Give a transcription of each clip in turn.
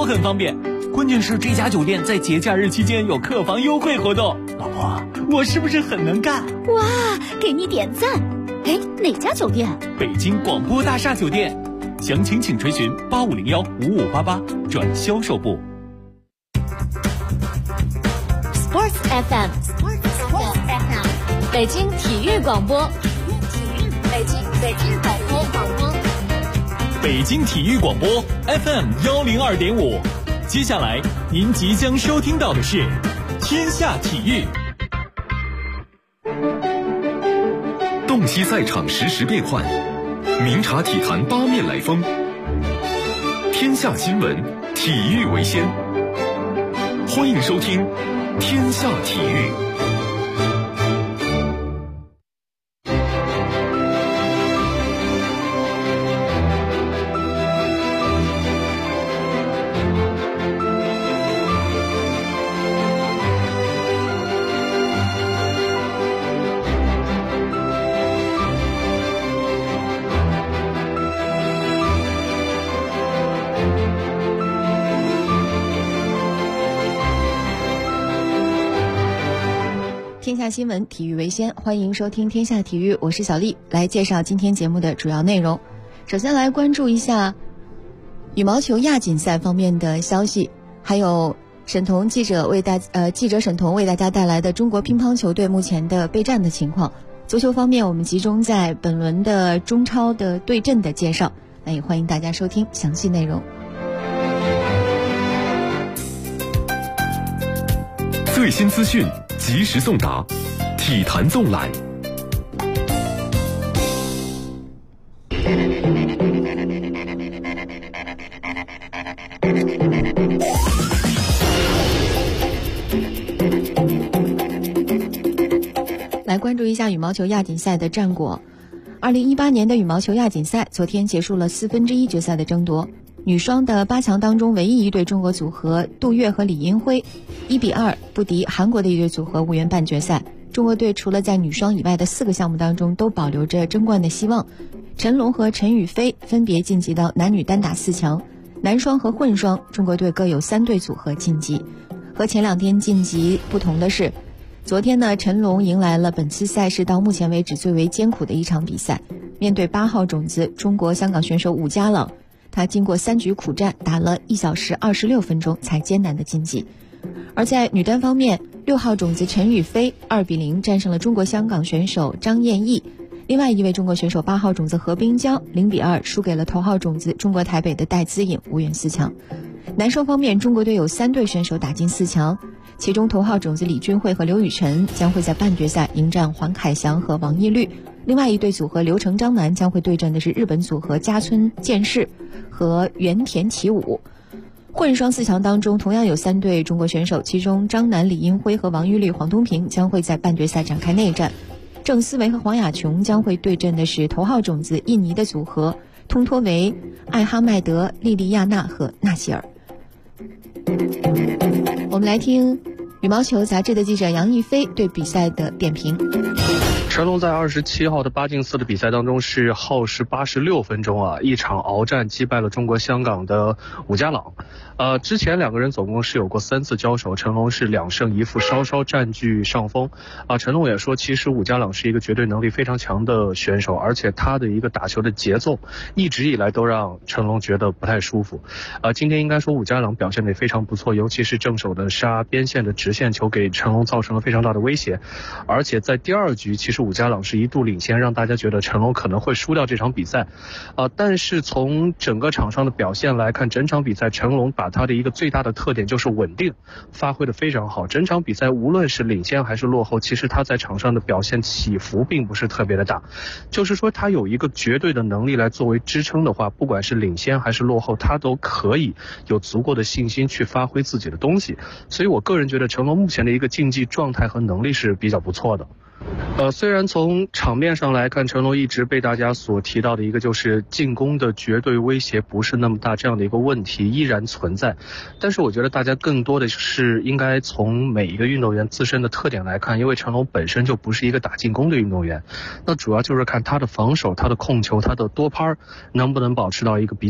很方便，关键是这家酒店在节假日期间有客房优惠活动。老婆，我是不是很能干？ 哇，给你点赞！哎，哪家酒店？ 北京广播大厦酒店，详情请垂询85015588转销售部。 Sports FM， 北京体育广播，北京广播， 北京体育广播 FM102.5。接下来您即将收听到的是天下体育。 洞悉赛场实时变幻，明察体坛八面来风。天下新闻，体育为先。欢迎收听天下体育。 天下新闻，体育为先，欢迎收听天下体育，我是小丽，来介绍今天节目的主要内容。首先来关注一下羽毛球亚锦赛方面的消息，还有记者沈彤为大家带来的中国乒乓球队目前的备战的情况。足球方面，我们集中在本轮的中超的对阵的介绍，那也欢迎大家收听详细内容。 最新资讯及时送达，体坛纵览。 来关注一下羽毛球亚锦赛的战果。2018年的羽毛球亚锦赛昨天结束了1/4决赛的争夺。女双的8强当中，唯一一对中国组合杜月和李英辉1-2不敌韩国的一对组合，无缘半决赛。中国队除了在女双以外的4个项目当中都保留着争冠的希望。陈龙和陈雨菲分别晋级到男女单打4强，男双和混双中国队各有3对组合晋级。和前2天晋级不同的是，昨天呢，陈龙迎来了本次赛事到目前为止最为艰苦的一场比赛，面对8号种子中国香港选手伍家朗，他经过3局苦战，打了1小时26分钟才艰难的晋级。而在女单方面，6号种子陈雨菲2-0战胜了中国香港选手张燕毅，另外一位中国选手8号种子何冰娇0-2输给了头号种子中国台北的戴资颖，无缘4强。男双方面，中国队有3对选手打进4强，其中头号种子李俊慧和刘雨辰将会在半决赛迎战黄凯翔和王懿律，另外一对组合刘成张楠将会对阵的是日本组合加村健士和原田启武。混双4强当中同样有3对中国选手，其中张楠、李英辉和王懿律、黄东萍将会在半决赛展开内战，郑思维和黄雅琼将会对阵的是头号种子印尼的组合通托维、艾哈迈德、莉莉亚娜和纳希尔。我们来听羽毛球杂志的记者杨逸飞对比赛的点评。 陈龙在27号的8进4的比赛当中是耗时86分钟一场鏖战击败了中国香港的伍家朗。之前2个人总共是有过3次交手，陈龙是2胜1负，稍稍占据上风。陈龙也说，其实伍家朗是一个绝对能力非常强的选手，而且他的一个打球的节奏一直以来都让陈龙觉得不太舒服。今天应该说伍家朗表现得非常不错，尤其是正手的杀边线的直线球给陈龙造成了非常大的威胁。而且在第2局，其实伍家朗是一度领先，让大家觉得陈龙可能会输掉这场比赛。但是从整个场上的表现来看，整场比赛陈龙把他的一个最大的特点就是稳定，发挥得非常好。整场比赛无论是领先还是落后，其实他在场上的表现起伏并不是特别的大，就是说他有一个绝对的能力来作为支撑的话，不管是领先还是落后，他都可以有足够的信心去发挥自己的东西。所以我个人觉得陈龙目前的一个竞技状态和能力是比较不错的。虽然从场面上来看，陈龙一直被大家所提到的一个就是进攻的绝对威胁不是那么大这样的一个问题依然存在，但是我觉得大家更多的是应该从每一个运动员自身的特点来看，因为陈龙本身就不是一个打进攻的运动员，那主要就是看他的防守、他的控球、他的多拍能不能保持到一个比较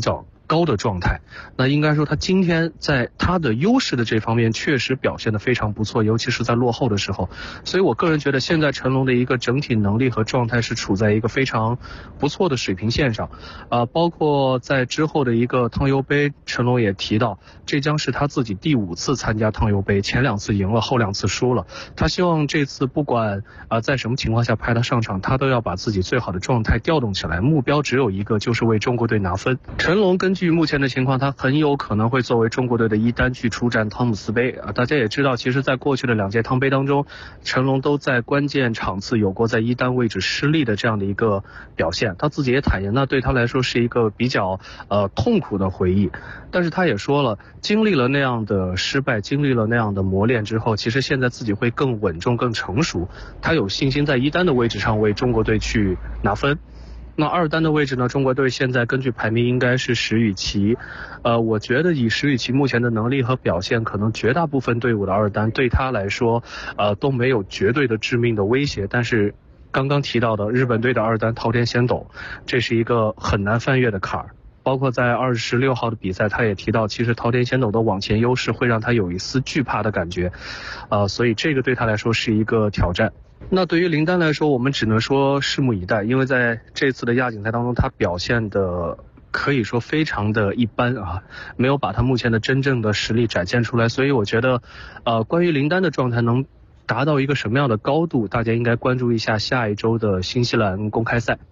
高的状态。那应该说他今天在他的优势的这方面确实表现得非常不错，尤其是在落后的时候。所以我个人觉得现在成龙的一个整体能力和状态是处在一个非常不错的水平线上。包括在之后的一个汤尤杯，成龙也提到这将是他自己第5次参加汤尤杯，前2次赢了，后2次输了。他希望这次不管在什么情况下派他上场，他都要把自己最好的状态调动起来，目标只有一个，就是为中国队拿分。成龙根据目前的情况，他很有可能会作为中国队的一单去出战汤姆斯杯。大家也知道，其实在过去的2届汤杯当中，成龙都在关键场次有过在一单位置失利的这样的一个表现。他自己也坦言，那对他来说是一个比较痛苦的回忆。但是他也说了，经历了那样的失败，经历了那样的磨练之后，其实现在自己会更稳重更成熟，他有信心在一单的位置上为中国队去拿分。那2单的位置呢，中国队现在根据排名应该是石宇奇。我觉得以石宇奇目前的能力和表现，可能绝大部分队伍的2单对他来说都没有绝对的致命的威胁。但是刚刚提到的日本队的2单桃田贤斗，这是一个很难翻越的坎儿。包括在26号的比赛，他也提到，其实桃田贤斗的网前优势会让他有一丝惧怕的感觉，所以这个对他来说是一个挑战。那对于林丹来说，我们只能说拭目以待，因为在这次的亚锦赛当中，他表现的可以说非常的一般没有把他目前的真正的实力展现出来。所以我觉得关于林丹的状态能达到一个什么样的高度，大家应该关注一下下一周的新西兰公开赛。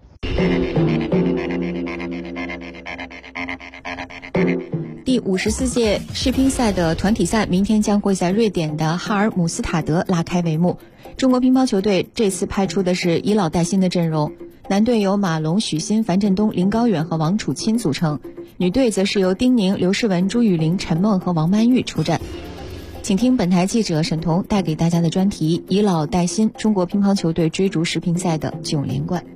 第54届世乒赛的团体赛明天将会在瑞典的哈尔姆斯塔德拉开帷幕。中国乒乓球队这次派出的是以老带新的阵容，男队由马龙、许昕、樊振东、林高远和王楚钦组成，女队则是由丁宁、刘诗雯、朱雨玲、陈梦和王曼玉出战。请听本台记者沈彤带给大家的专题：以老带新，中国乒乓球队追逐世乒赛的9连冠。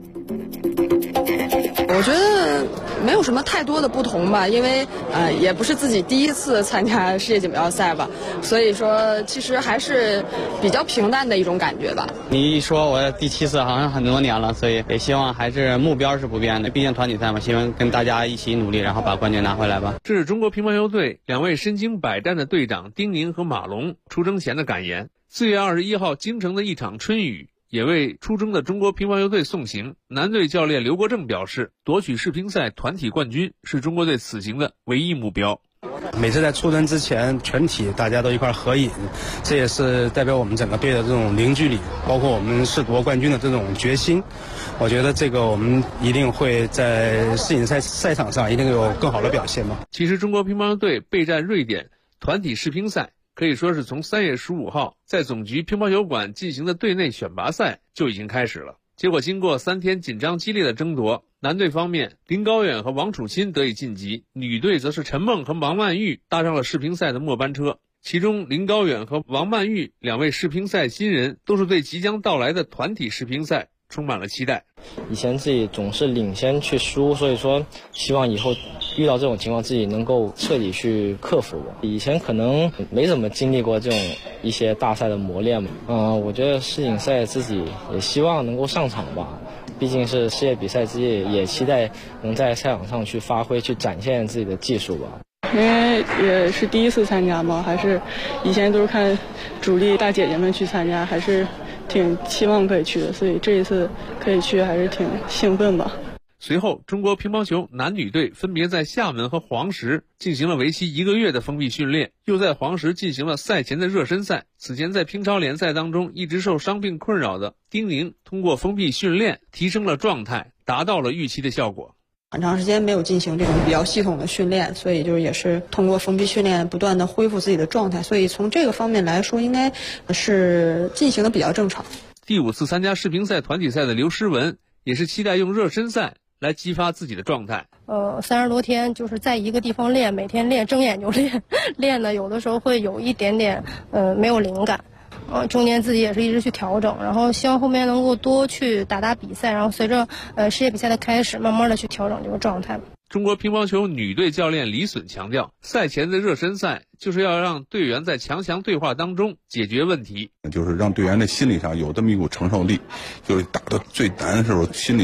我觉得没有什么太多的不同吧，因为也不是自己第一次参加世界锦标赛吧，所以说其实还是比较平淡的一种感觉吧。 你一说我第7次，好像很多年了，所以也希望还是目标是不变的，毕竟团体赛嘛，希望跟大家一起努力，然后把冠军拿回来吧。 这是中国乒乓球队2位身经百战的队长丁宁和马龙出征前的感言。4月21号京城的一场春雨也为出征的中国乒乓球队送行。男队教练刘国正表示，夺取世乒赛团体冠军是中国队此行的唯一目标。 每次在出征之前，全体大家都一块合影，这也是代表我们整个队的这种凝聚力，包括我们是夺冠军的这种决心。我觉得这个我们一定会在世锦赛赛场上一定有更好的表现吧。 其实中国乒乓球队备战瑞典团体世乒赛可以说是从3月15号在总局乒乓球馆进行的队内选拔赛就已经开始了。结果经过3天紧张激烈的争夺，男队方面林高远和王楚钦得以晋级，女队则是陈梦和王曼玉搭上了世乒赛的末班车。其中林高远和王曼玉2位世乒赛新人都是对即将到来的团体世乒赛充满了期待。 以前自己总是领先去输，所以说希望以后遇到这种情况自己能够彻底去克服。以前可能没怎么经历过这种一些大赛的磨练嘛。我觉得世锦赛自己也希望能够上场吧，毕竟是世界比赛之夜，也期待能在赛场上去发挥，去展现自己的技术吧。 因为也是第一次参加嘛，还是以前都是看主力大姐姐们去参加，还是挺期望可以去的，所以这一次可以去还是挺兴奋吧。 随后中国乒乓球男女队分别在厦门和黄石进行了为期1个月的封闭训练，又在黄石进行了赛前的热身赛。此前在乒超联赛当中一直受伤病困扰的丁宁通过封闭训练提升了状态，达到了预期的效果。 很长时间没有进行这种比较系统的训练，所以就是也是通过封闭训练不断的恢复自己的状态，所以从这个方面来说应该是进行的比较正常。 第5次参加世乒赛团体赛的刘诗雯也是期待用热身赛来激发自己的状态。 30多天就是在一个地方练，每天练，睁眼就练，练的有的时候会有一点点没有灵感。中间自己也是一直去调整，然后希望后面能够多去打比赛，然后随着世界比赛的开始，慢慢的去调整这个状态。 中国乒乓球女队教练李隼强调，赛前的热身赛就是要让队员在强强对话当中解决问题， 就是让队员的心理上有这么一股承受力，就是打的最难的时候，心里最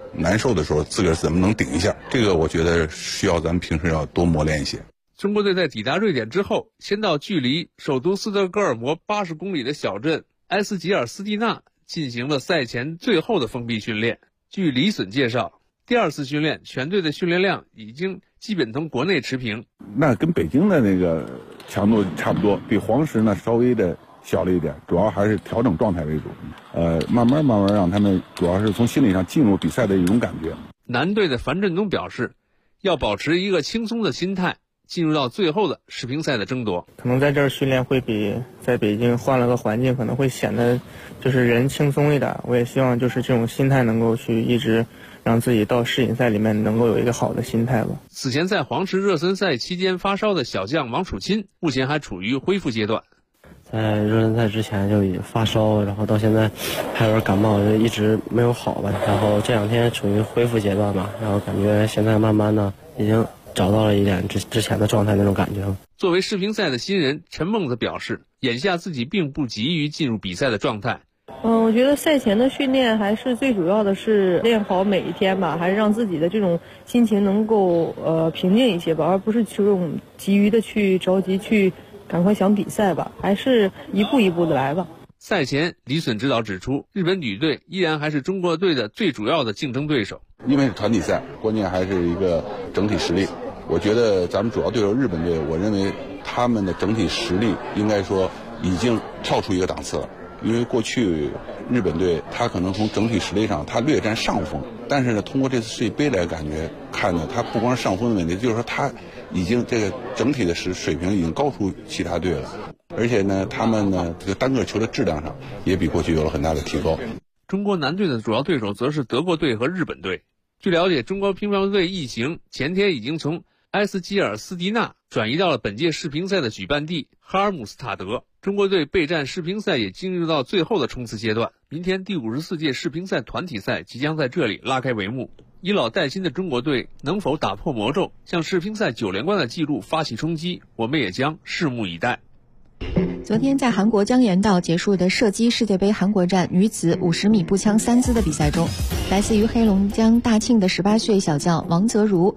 难受的时候自个儿怎么能顶一下，这个我觉得需要咱们平时要多磨练一些。 中国队在抵达瑞典之后，先到距离首都斯德哥尔摩80公里的小镇埃斯吉尔斯蒂纳进行了赛前最后的封闭训练。据李隼介绍，第2次训练全队的训练量已经基本同国内持平。 那跟北京的那个强度差不多，比黄石呢稍微的小了一点，主要还是调整状态为主。慢慢让他们主要是从心理上进入比赛的一种感觉。 男队的樊振东表示，要保持一个轻松的心态，进入到最后的世乒赛的争夺。 可能在这儿训练会比在北京换了个环境，可能会显得就是人轻松一点。我也希望就是这种心态能够去一直让自己到世锦赛里面能够有一个好的心态吧。 此前在黄石热身赛期间发烧的小将王楚钦，目前还处于恢复阶段。 在热身赛之前就已发烧，然后到现在还有点感冒，就一直没有好吧。然后这2天处于恢复阶段嘛，然后感觉现在慢慢的已经找到了一点之前的状态那种感觉了。 作为世乒赛的新人，陈梦则表示，眼下自己并不急于进入比赛的状态。 我觉得赛前的训练还是最主要的是练好每一天吧，还是让自己的这种心情能够平静一些吧，而不是这种急于的去着急去赶快想比赛吧，还是一步一步的来吧。 赛前，李隼指导指出，日本女队依然还是中国队的最主要的竞争对手。 因为是团体赛，关键还是一个整体实力。我觉得咱们主要对手日本队，我认为他们的整体实力应该说已经跳出一个档次了。因为过去日本队他可能从整体实力上他略占上风，但是呢，通过这次世界杯来看呢，他不光是上风的问题，就是说他已经这个整体的水平已经高出其他队了，而且呢，他们呢这个单个球的质量上也比过去有了很大的提高。 中国男队的主要对手则是德国队和日本队。据了解，中国乒乓队一行前天已经从埃斯基尔斯蒂纳转移到了本届世乒赛的举办地哈尔姆斯塔德。中国队备战世乒赛也进入到最后的冲刺阶段，明天第54届世乒赛团体赛即将在这里拉开帷幕。以老带新的中国队能否打破魔咒，向世乒赛9连冠的纪录发起冲击，我们也将拭目以待。 昨天在韩国江原道结束的射击世界杯韩国站女子50米步枪3姿的比赛中，来自于黑龙江大庆的18岁小将王泽如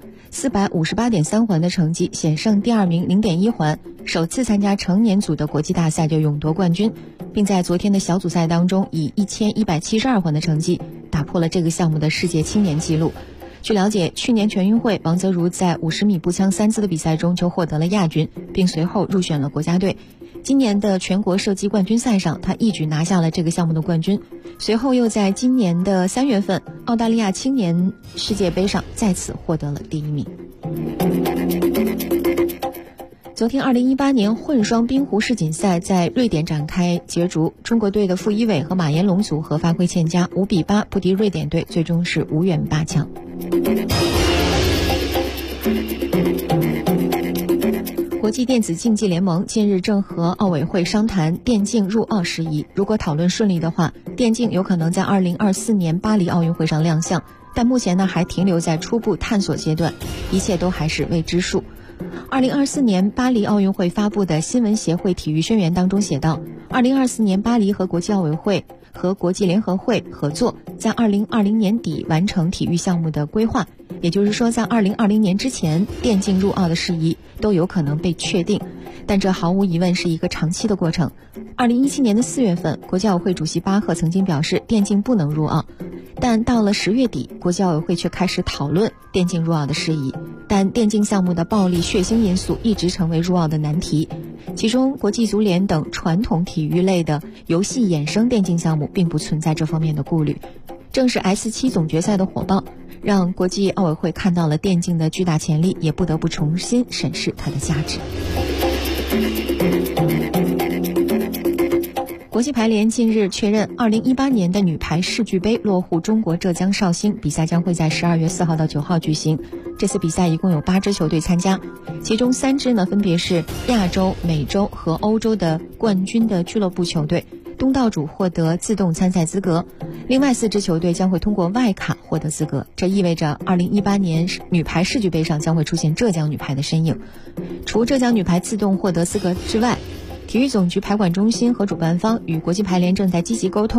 458.3环的成绩险胜第2名0.1环，首次参加成年组的国际大赛就勇夺冠军，并在昨天的小组赛当中以1172环的成绩打破了这个项目的世界青年纪录。据了解，去年全运会王泽如在50米步枪3姿的比赛中就获得了亚军，并随后入选了国家队。今年的全国射击冠军赛上，他一举拿下了这个项目的冠军，随后又在今年的3月份澳大利亚青年世界杯上再次获得了第1名。昨天2018年混双冰壶世锦赛在瑞典展开角逐，中国队的傅一伟和马延龙组合发挥欠佳，5比8不敌瑞典队，最终是无缘8强。国际电子竞技联盟近日正和奥委会商谈电竞入奥事宜，如果讨论顺利的话，电竞有可能在2024年巴黎奥运会上亮相，但目前呢还停留在初步探索阶段，一切都还是未知数。2024年巴黎奥运会发布的新闻协会体育宣言当中写道，2024年巴黎和国际奥委会和国际联合会合作，在2020年底完成体育项目的规划，也就是说在2020年之前，电竞入奥的事宜都有可能被确定，但这毫无疑问是一个长期的过程。2017年的4月份，国际奥委会主席巴赫曾经表示电竞不能入奥，但到了10月底，国际奥委会却开始讨论电竞入奥的事宜，但电竞项目的暴力血腥因素一直成为入奥的难题，其中国际足联等传统体育类的游戏衍生电竞项目并不存在这方面的顾虑。正是 S7 总决赛的火爆，让国际奥委会看到了电竞的巨大潜力，也不得不重新审视它的价值。国际排联近日确认，2018年的女排世俱杯落户中国浙江绍兴，比赛将会在12月4号到9号举行。这次比赛一共有8支球队参加，其中3支呢分别是亚洲、美洲和欧洲的冠军的俱乐部球队，东道主获得自动参赛资格，另外4支球队将会通过外卡获得资格。这意味着2018年女排世俱杯上将会出现浙江女排的身影。除浙江女排自动获得资格之外，体育总局排管中心和主办方与国际排联正在积极沟通，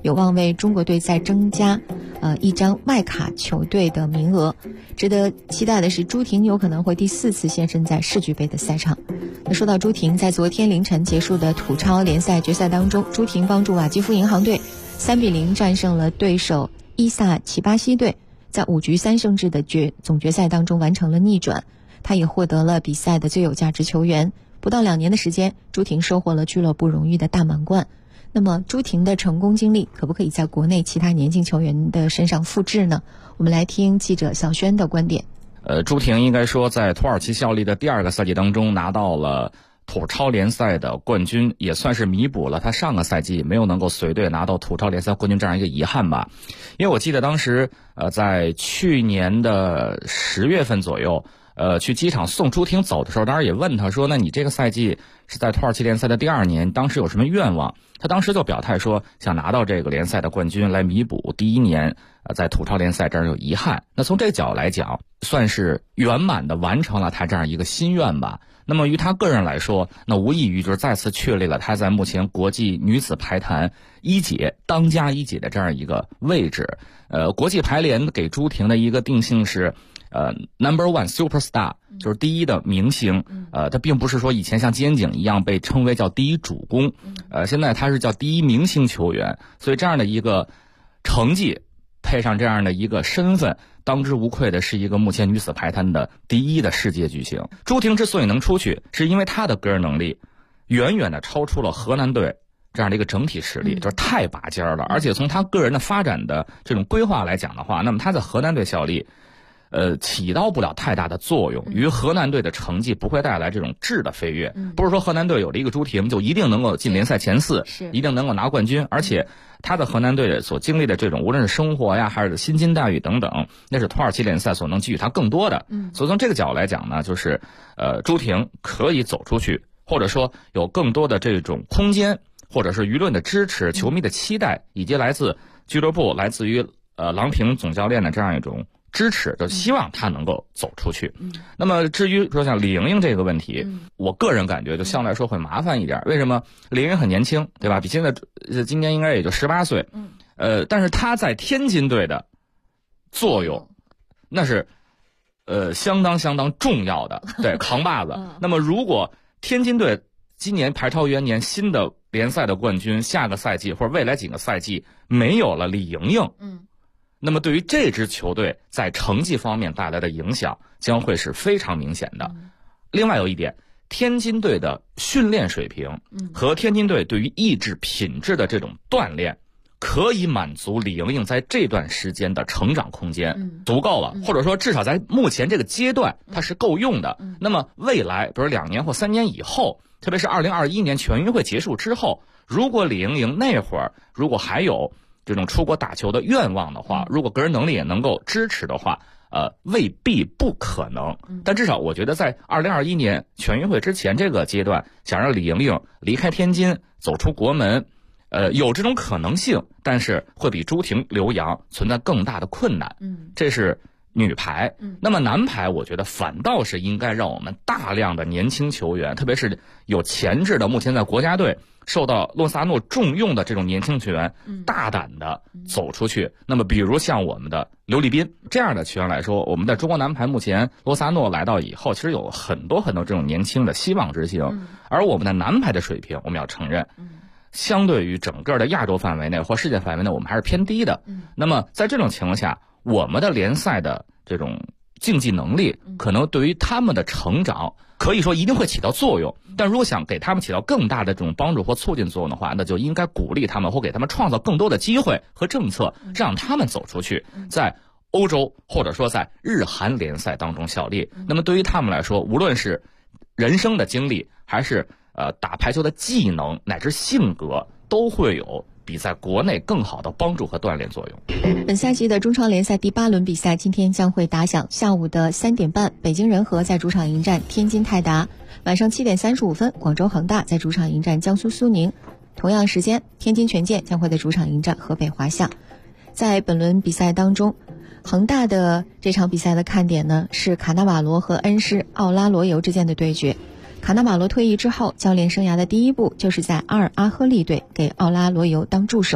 有望为中国队再增加一张外卡球队的名额。值得期待的是，朱婷有可能会第4次现身在世俱杯的赛场。那说到朱婷，在昨天凌晨结束的土超联赛决赛当中，朱婷帮助瓦基夫银行队3-0战胜了对手伊萨奇巴西队，在5局3胜制的总决赛当中完成了逆转。她也获得了比赛的最有价值球员。不到2年的时间，朱婷收获了俱乐部荣誉的大满贯。那么朱婷的成功经历可不可以在国内其他年轻球员的身上复制呢？我们来听记者小轩的观点。 朱婷应该说在土耳其效力的第2个赛季当中拿到了土超联赛的冠军，也算是弥补了他上个赛季没有能够随队拿到土超联赛冠军这样一个遗憾吧。因为我记得当时在去年的10月份左右去机场送朱婷走的时候，当时也问他说，那你这个赛季是在土耳其联赛的第2年，当时有什么愿望？他当时就表态说想拿到这个联赛的冠军来弥补第1年在土超联赛这儿有遗憾。那从这个角度来讲，算是圆满的完成了他这样一个心愿吧。那么于他个人来说，那无异于就是再次确立了他在目前国际女子排坛一姐当家一姐的这样一个位置。国际排联给朱婷的一个定性是number one superstar， 就是第一的明星。他并不是说以前像金井一样被称为叫第一主攻，现在他是叫第一明星球员。所以这样的一个成绩配上这样的一个身份，当之无愧的是一个目前女子排坛的第一的世界巨星。朱婷之所以能出去，是因为她的个人能力远远的超出了河南队这样的一个整体实力，就是太拔尖了。而且从她个人的发展的这种规划来讲的话，那么她在河南队效力起到不了太大的作用，于河南队的成绩不会带来这种质的飞跃。不是说河南队有了一个朱婷就一定能够进联赛前4，一定能够拿冠军。而且他的河南队所经历的这种无论是生活呀还是薪金待遇等等，那是土耳其联赛所能给予他更多的。所以从这个角度来讲呢，就是朱婷可以走出去，或者说有更多的这种空间，或者是舆论的支持、球迷的期待，以及来自俱乐部、来自于郎平总教练的这样一种支持，就希望他能够走出去。那么至于说像李盈莹这个问题，我个人感觉就相对来说会麻烦一点。为什么？李盈莹很年轻，对吧？比现在今年应该也就18岁。但是他在天津队的作用那是相当重要的，对，扛把子。那么如果天津队今年排超元年新的联赛的冠军，下个赛季或者未来几个赛季没有了李盈莹，那么对于这支球队在成绩方面带来的影响将会是非常明显的。另外有一点，天津队的训练水平和天津队对于意志品质的这种锻炼，可以满足李盈莹在这段时间的成长空间足够了，或者说至少在目前这个阶段它是够用的。那么未来比如2年或3年以后，特别是2021年全运会结束之后，如果李盈莹那会儿如果还有这种出国打球的愿望的话，如果个人能力也能够支持的话，未必不可能。但至少我觉得在2021年全运会之前这个阶段，想让李盈莹离开天津走出国门，有这种可能性，但是会比朱婷留洋存在更大的困难。这是女排。那么男排我觉得反倒是应该让我们大量的年轻球员，特别是有潜质的目前在国家队受到洛萨诺重用的这种年轻球员，大胆的走出去。那么比如像我们的刘立斌这样的球员来说，我们在中国男排目前洛萨诺来到以后，其实有很多这种年轻的希望之星。而我们的男排的水平我们要承认，相对于整个的亚洲范围内或世界范围内我们还是偏低的。那么在这种情况下，我们的联赛的这种竞技能力可能对于他们的成长可以说一定会起到作用，但如果想给他们起到更大的这种帮助或促进作用的话，那就应该鼓励他们或给他们创造更多的机会和政策，让他们走出去，在欧洲或者说在日韩联赛当中效力。那么对于他们来说，无论是人生的经历还是打排球的技能乃至性格，都会有比在国内更好的帮助和锻炼作用。 本赛季的中超联赛第8轮比赛今天将会打响，下午的3点半，北京人和在主场迎战天津泰达；晚上7点35分，广州恒大在主场迎战江苏苏宁。同样时间，天津权健将会在主场迎战河北华夏。在本轮比赛当中，恒大的这场比赛的看点呢是卡纳瓦罗和恩师奥拉罗尤之间的对决。卡纳瓦罗退役之后，教练生涯的第一步就是在阿尔阿赫利队给奥拉罗尤当助手。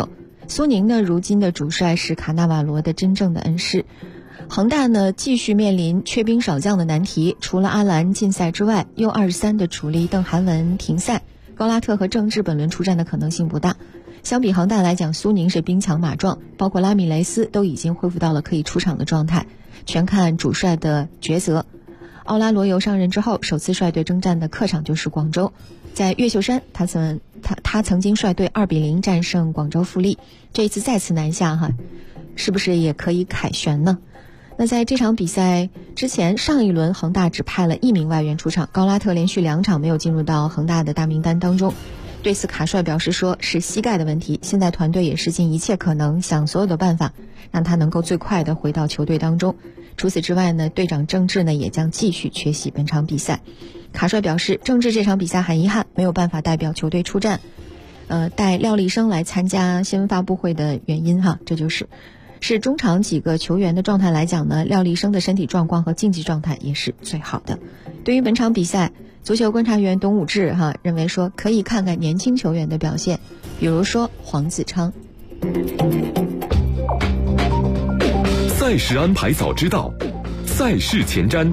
苏宁呢，如今的主帅是卡纳瓦罗的真正的恩师。恒大呢，继续面临缺兵少将的难题，除了阿兰禁赛之外，U23的主力邓涵文停赛，高拉特和郑智本轮出战的可能性不大。相比恒大来讲，苏宁是兵强马壮，包括拉米雷斯都已经恢复到了可以出场的状态，全看主帅的抉择。奥拉罗尤上任之后，首次率队征战的客场就是广州，在越秀山，他曾经率队2-0战胜广州富力，这一次再次南下是不是也可以凯旋呢？那在这场比赛之前，上一轮恒大只派了1名外援出场，高拉特连续2场没有进入到恒大的大名单当中。对此卡帅表示说是膝盖的问题，现在团队也是尽一切可能，想所有的办法让他能够最快的回到球队当中。除此之外呢，队长郑智呢也将继续缺席本场比赛。卡帅表示，郑智这场比赛很遗憾没有办法代表球队出战，带廖立生来参加新闻发布会的原因这是中场几个球员的状态来讲呢，廖立生的身体状况和竞技状态也是最好的。对于本场比赛，足球观察员董武志认为说可以看看年轻球员的表现，比如说黄子昌。 赛事安排早知道，赛事前瞻。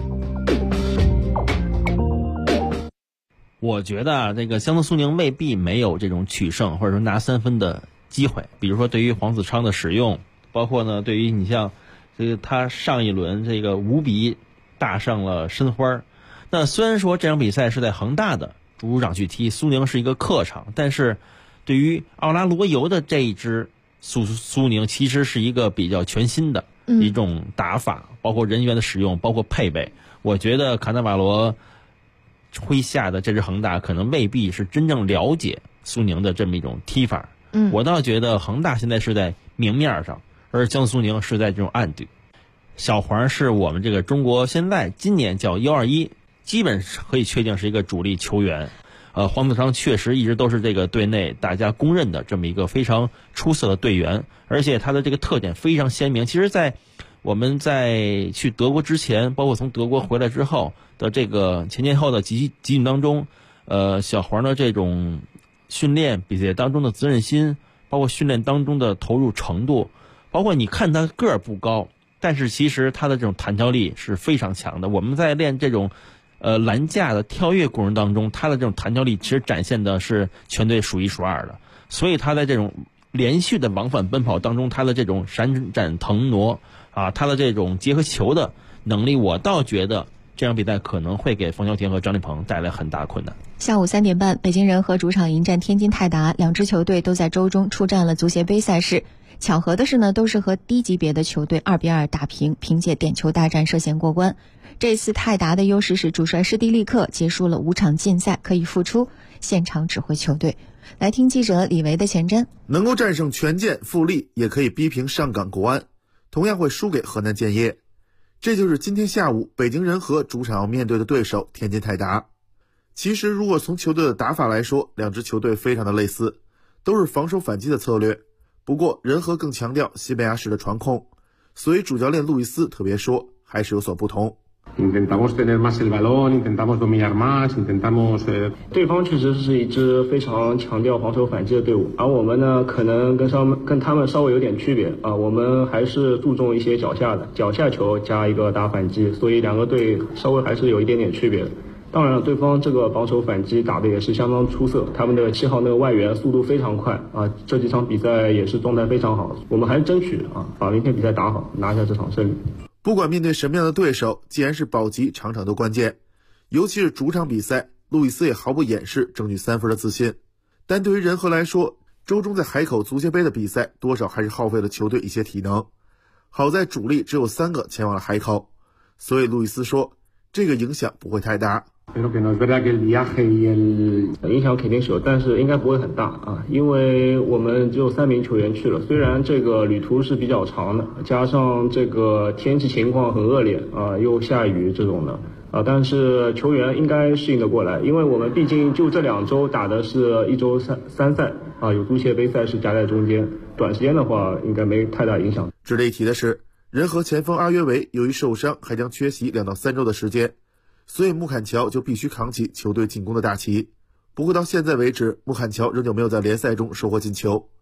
我觉得这个湘东苏宁未必没有这种取胜或者说拿3分的机会，比如说对于黄子昌的使用，包括呢对于你像他上一轮这个5比大胜了申花。那虽然说这场比赛是在恒大的主场去踢，苏宁是一个客场，但是对于奥拉罗尤的这一支苏宁其实是一个比较全新的一种打法，包括人员的使用，包括配备。我觉得卡纳瓦罗麾下的这支恒大可能未必是真正了解苏宁的这么一种踢法。我倒觉得恒大现在是在明面上，而江苏宁是在这种暗地。小黄是我们这个中国现在今年叫U21，基本可以确定是一个主力球员。黄子昌确实一直都是这个队内大家公认的这么一个非常出色的队员，而且他的这个特点非常鲜明。其实在我们在去德国之前，包括从德国回来之后的这个前后的集训当中，小黄的这种训练比赛当中的责任心，包括训练当中的投入程度，包括你看他个儿不高，但是其实他的这种弹跳力是非常强的。我们在练这种栏架的跳跃过程当中，他的这种弹跳力其实展现的是全队数1数2的。所以他在这种连续的往返奔跑当中，他的这种闪展腾挪他的这种结合球的能力，我倒觉得这场比赛可能会给冯潇霆和张立鹏带来很大困难。 下午3点半，北京人和主场迎战天津泰达，两支球队都在周中出战了足协杯赛事。巧合的是呢，都是和低级别的球队2比2打平，凭借点球大战涉险过关。这次泰达的优势是主帅施蒂利克结束了5场禁赛，可以复出现场指挥球队。来听记者李维的前瞻。 能够战胜权健富力，也可以逼平上港国安，同样会输给河南建业。这就是今天下午北京人和主场要面对的对手天津泰达。其实如果从球队的打法来说，两支球队非常的类似，都是防守反击的策略。不过人和更强调西班牙式的传控，所以主教练路易斯特别说还是有所不同。 Intentamos tener más el balón, intentamos dominar más, intentamos 对方确实是一支非常强调防守反击的队伍，而我们呢可能跟他们稍微有点区别我们还是注重一些脚下球加一个打反击，所以两个队稍微还是有一点点区别的。当然了，对方这个防守反击打的也是相当出色，他们的7号那个外援速度非常快这几场比赛也是状态非常好，我们还是争取把明天比赛打好，拿下这场胜利。 不管面对什么样的对手，既然是保级，场场都关键。尤其是主场比赛，路易斯也毫不掩饰争取3分的自信。但对于人和来说，周中在海口足协杯的比赛，多少还是耗费了球队一些体能。好在主力只有3个前往了海口，所以路易斯说，这个影响不会太大。 影响肯定是有，但是应该不会很大因为我们只有3名球员去了，虽然这个旅途是比较长的，加上这个天气情况很恶劣又下雨这种的但是球员应该适应得过来，因为我们毕竟就这2周打的是一周三赛有足协杯赛事夹在中间，短时间的话应该没太大影响。 值得一提的是，人和前锋阿约维由于受伤，还将缺席2到3周的时间。所以穆坎乔就必须扛起球队进攻的大旗。不过到现在为止，穆坎乔仍旧没有在联赛中收获进球。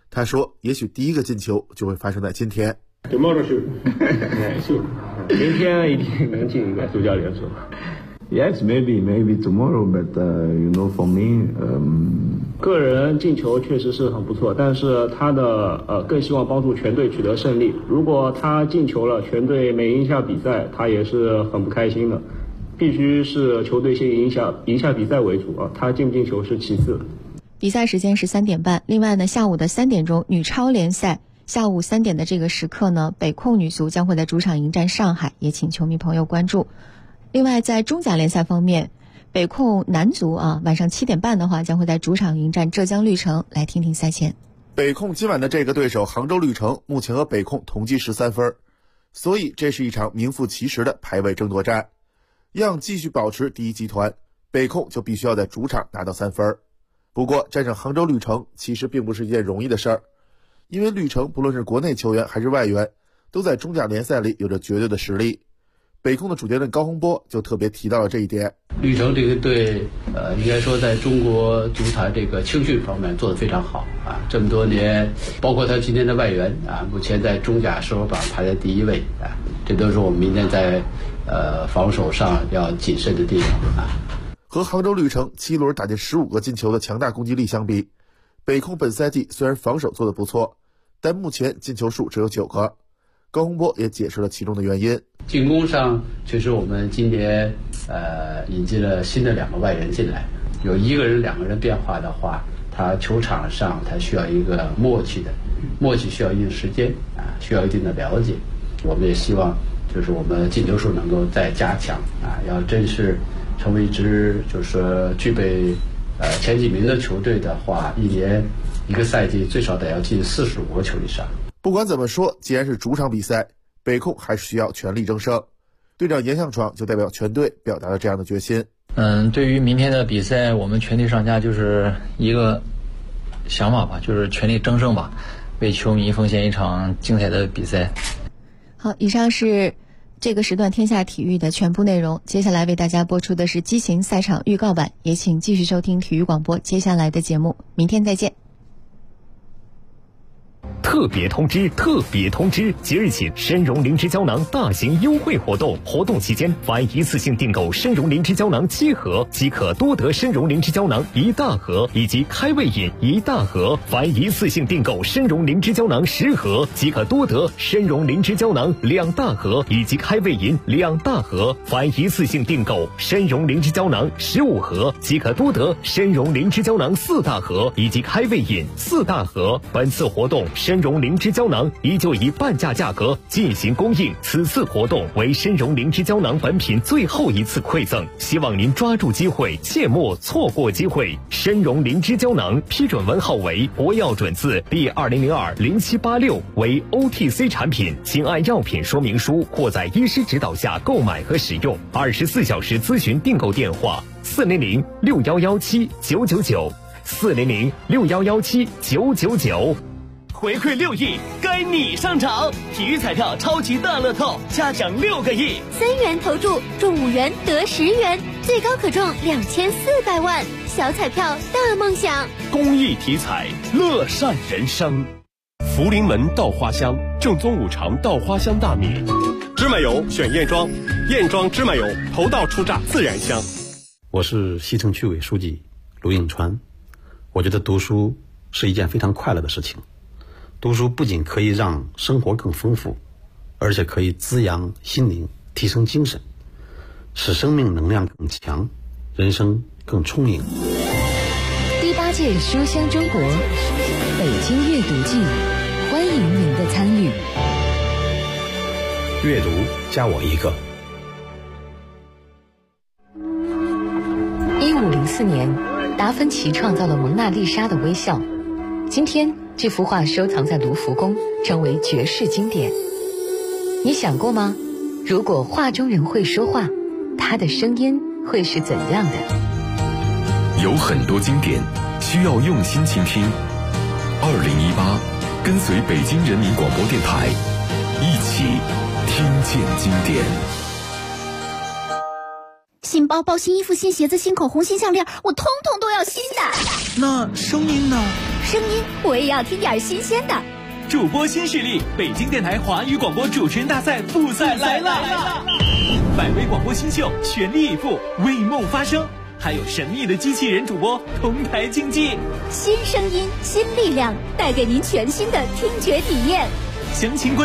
他说也许第一个进球就会发生在今天。 Tomorrow shoot. Shoot. 明天一定能进一个主教练说。 Yes, maybe tomorrow, but for me, 个人进球确实是很不错，但是他的更希望帮助全队取得胜利。如果他进球了，全队没赢下比赛，他也是很不开心的。必须是球队先赢下比赛为主啊，他进不进球是其次。 比赛时间是3点半。另外呢，下午的3点钟女超联赛，下午3点的这个时刻呢，北控女足将会在主场迎战上海，也请球迷朋友关注。另外在中甲联赛方面，北控男足晚上7点半的话将会在主场迎战浙江绿城，来听听赛前。 北控今晚的这个对手杭州绿城目前和北控同积13分，所以这是一场名副其实的排位争夺战。要继续保持第一集团，北控就必须要在主场拿到3分。不过战胜杭州绿城其实并不是一件容易的事儿，因为绿城不论是国内球员还是外援，都在中甲联赛里有着绝对的实力。北控的主教练高洪波就特别提到了这一点。 绿城这个队，应该说在中国足坛这个青训方面做得非常好啊。这么多年，包括他今天的外援啊，目前在中甲射手榜排在第1位啊，这都是我们明天在防守上要谨慎的地方啊。 和杭州绿城7轮打进15个进球的强大攻击力相比，北控本赛季虽然防守做得不错，但目前进球数只有9个。高洪波也解释了其中的原因。 进攻上确实我们今年引进了新的2个外援进来，有1个人2个人变化的话，他球场上他需要一个默契需要一定时间啊，需要一定的了解。我们也希望就是我们进球数能够再加强啊，要真是成为一支就是具备前几名的球队的话，一年一个赛季最少得要进45个球以上。 不管怎么说，既然是主场比赛，北控还是需要全力争胜。队长严向闯就代表全队表达了这样的决心。 对于明天的比赛，我们全体上下就是一个想法吧，就是全力争胜吧，为球迷奉献一场精彩的比赛。 好，以上是这个时段天下体育的全部内容。接下来为大家播出的是激情赛场预告版，也请继续收听体育广播接下来的节目。明天再见。 特别通知！即日起，参茸灵芝胶囊大型优惠活动，活动期间凡一次性订购参茸灵芝胶囊7盒，即可多得参茸灵芝胶囊1大盒以及开胃饮1大盒；凡一次性订购参茸灵芝胶囊10盒，即可多得参茸灵芝胶囊2大盒以及开胃饮2大盒；凡一次性订购参茸灵芝胶囊15盒，即可多得参茸灵芝胶囊4大盒以及开胃饮4大盒。本次活动参茸灵芝胶囊依旧以半价价格进行供应，此次活动为参茸灵芝胶囊本品最后一次馈赠，希望您抓住机会，切莫错过机会。参茸灵芝胶囊批准文号为国药准字第20020786，为 OTC 产品，请按药品说明书或在医师指导下购买和使用。24小时咨询订购电话：400-6117-999，400-6117-999。回馈6亿，该你上场！体育彩票超级大乐透，加奖6个亿 ，3元投注中5元得10元，最高可中2400万，小彩票大梦想。 公益体彩，乐善人生。福临门稻花香，正宗5常稻花香大米， 芝麻油选燕庄，燕庄芝麻油头道出榨自然香。 我是西城区委书记卢应川。我觉得读书是一件非常快乐的事情。读书不仅可以让生活更丰富，而且可以滋养心灵，提升精神，使生命能量更强，人生更充盈。 第8届书香中国北京阅读季，欢迎您的参与。 阅读加我一个。 1504年，达芬奇创造了蒙娜丽莎的微笑。今天这幅画收藏在卢浮宫，成为绝世经典。你想过吗？如果画中人会说话，他的声音会是怎样的？ 有很多经典需要用心倾听。2018，跟随北京人民广播电台，一起听见经典。 新包包、新衣服、新鞋子、新口红、新项链，我通通都要新的。 那声音呢？ 声音我也要听点新鲜的。 主播新势力，北京电台华语广播主持人大赛复赛来了！百位广播新秀全力以赴，为梦发声，还有神秘的机器人主播同台竞技。 新声音，新力量，带给您全新的听觉体验。 详情关注